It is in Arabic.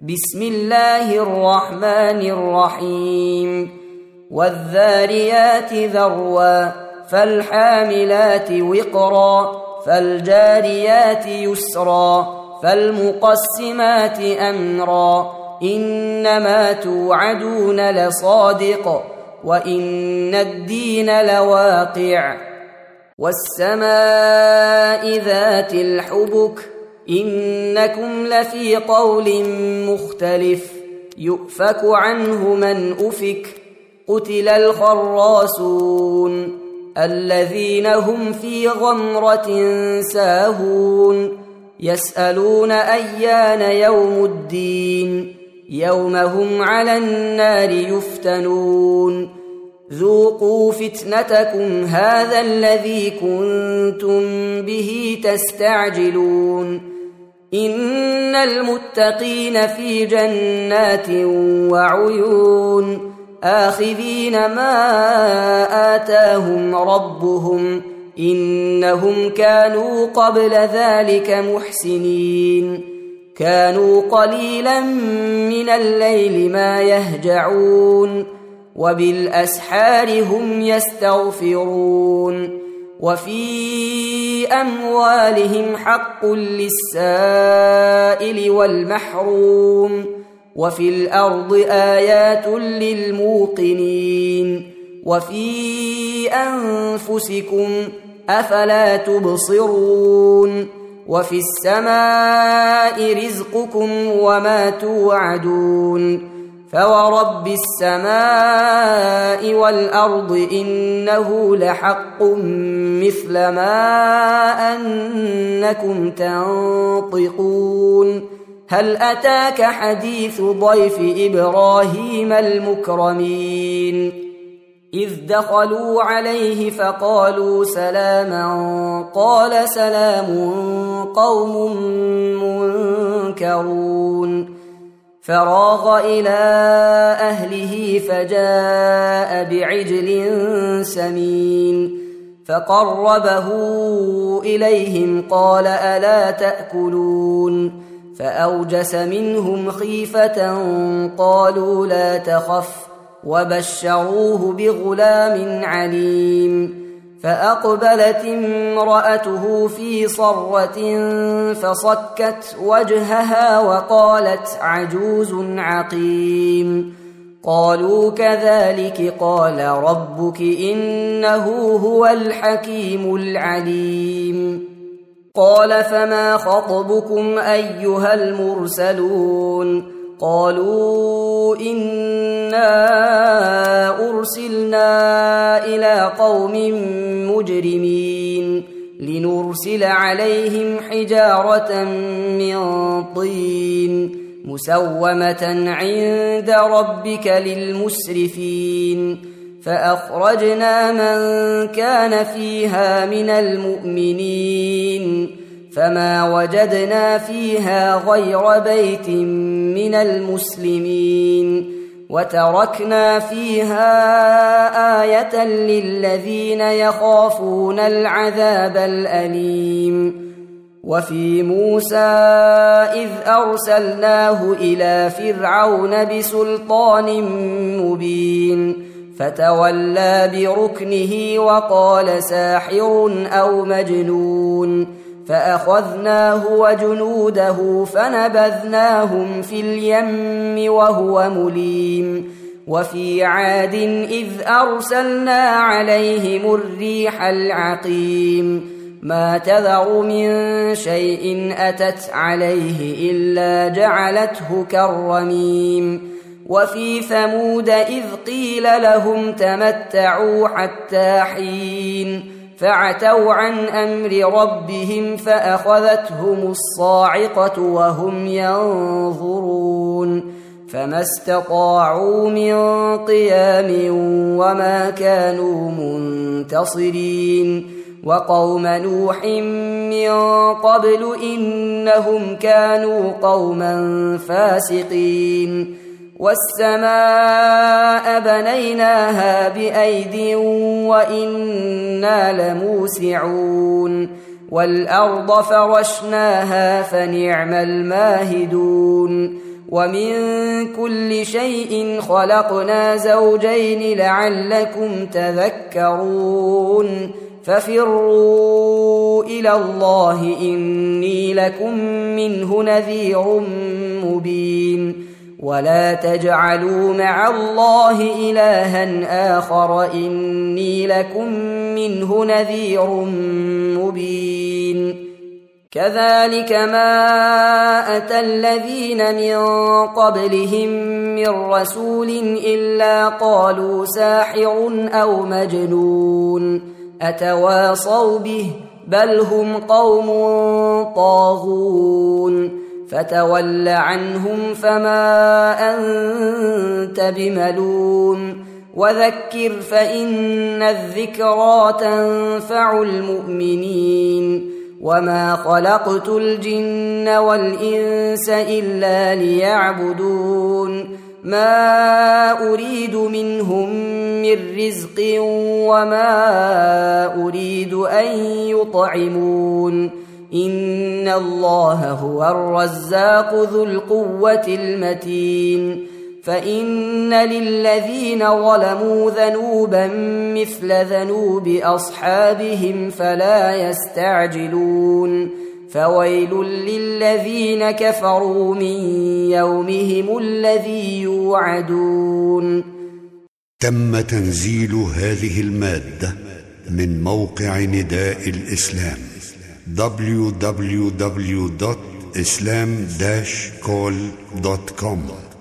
بسم الله الرحمن الرحيم والذاريات ذروا فالحاملات وقرا فالجاريات يسرا فالمقسمات أمرا إنما توعدون لصادق وإن الدين لواقع والسماء ذات الحبك إنكم لفي قول مختلف يؤفك عنه من أفك قتل الخراصون الذين هم في غمرة ساهون يسألون أيان يوم الدين يوم هم على النار يفتنون ذوقوا فتنتكم هذا الذي كنتم به تستعجلون إن المتقين في جنات وعيون آخذين ما آتاهم ربهم إنهم كانوا قبل ذلك محسنين كانوا قليلا من الليل ما يهجعون وبالأسحار هم يستغفرون وفي أموالهم حق للسائل والمحروم وفي الأرض آيات للموقنين وفي أنفسكم أفلا تبصرون وفي السماء رزقكم وما توعدون فورب السماء والأرض إنه لحق مثل ما أنكم تنطقون هل أتاك حديث ضيف إبراهيم المكرمين إذ دخلوا عليه فقالوا سلاما قال سلام قوم منكرون فراغ إلى أهله فجاء بعجل سمين فقربه إليهم قال ألا تأكلون فأوجس منهم خيفة قالوا لا تخف وبشروه بغلام عليم فأقبلت امرأته في صرة فصكت وجهها وقالت عجوز عقيم قالوا كذلك قال ربك إنه هو الحكيم العليم قال فما خطبكم أيها المرسلون قالوا إنا أرسلنا إلى قوم مجرمين لنرسل عليهم حجارة من طين مسومة عند ربك للمسرفين فأخرجنا من كان فيها من المؤمنين فما وجدنا فيها غير بيت من المسلمين وتركنا فيها آية للذين يخافون العذاب الأليم وفي موسى إذ أرسلناه إلى فرعون بسلطان مبين فتولى بركنه وقال ساحر أو مجنون فأخذناه وجنوده فنبذناهم في اليم وهو مليم وفي عاد إذ أرسلنا عليهم الريح العقيم ما تذر من شيء أتت عليه إلا جعلته كالرميم وفي ثمود إذ قيل لهم تمتعوا حتى حين فعتوا عن أمر ربهم فأخذتهم الصاعقة وهم ينظرون فما استطاعوا من قيام وما كانوا منتصرين وقوم نوح من قبل إنهم كانوا قوما فاسقين والسماء بنيناها بأيد وإنا لموسعون والأرض فرشناها فنعم الماهدون ومن كل شيء خلقنا زوجين لعلكم تذكرون ففروا إلى الله إني لكم منه نذير مبين ولا تجعلوا مع الله إلها آخر إني لكم منه نذير مبين كذلك ما أتى الذين من قبلهم من رسول إلا قالوا ساحر أو مجنون أتواصوا به بل هم قوم طاغون فتول عنهم فما أنت بملوم وذكر فإن الذكرى تنفع المؤمنين وما خلقت الجن والإنس إلا ليعبدون ما أريد منهم من رزق وما أريد أن يطعمون إن الله هو الرزاق ذو القوة المتين فإن للذين ظلموا ذنوبا مثل ذنوب أصحابهم فلا يستعجلون فويل للذين كفروا من يومهم الذي يوعدون. تم تنزيل هذه المادة من موقع نداء الإسلام www.islam-call.com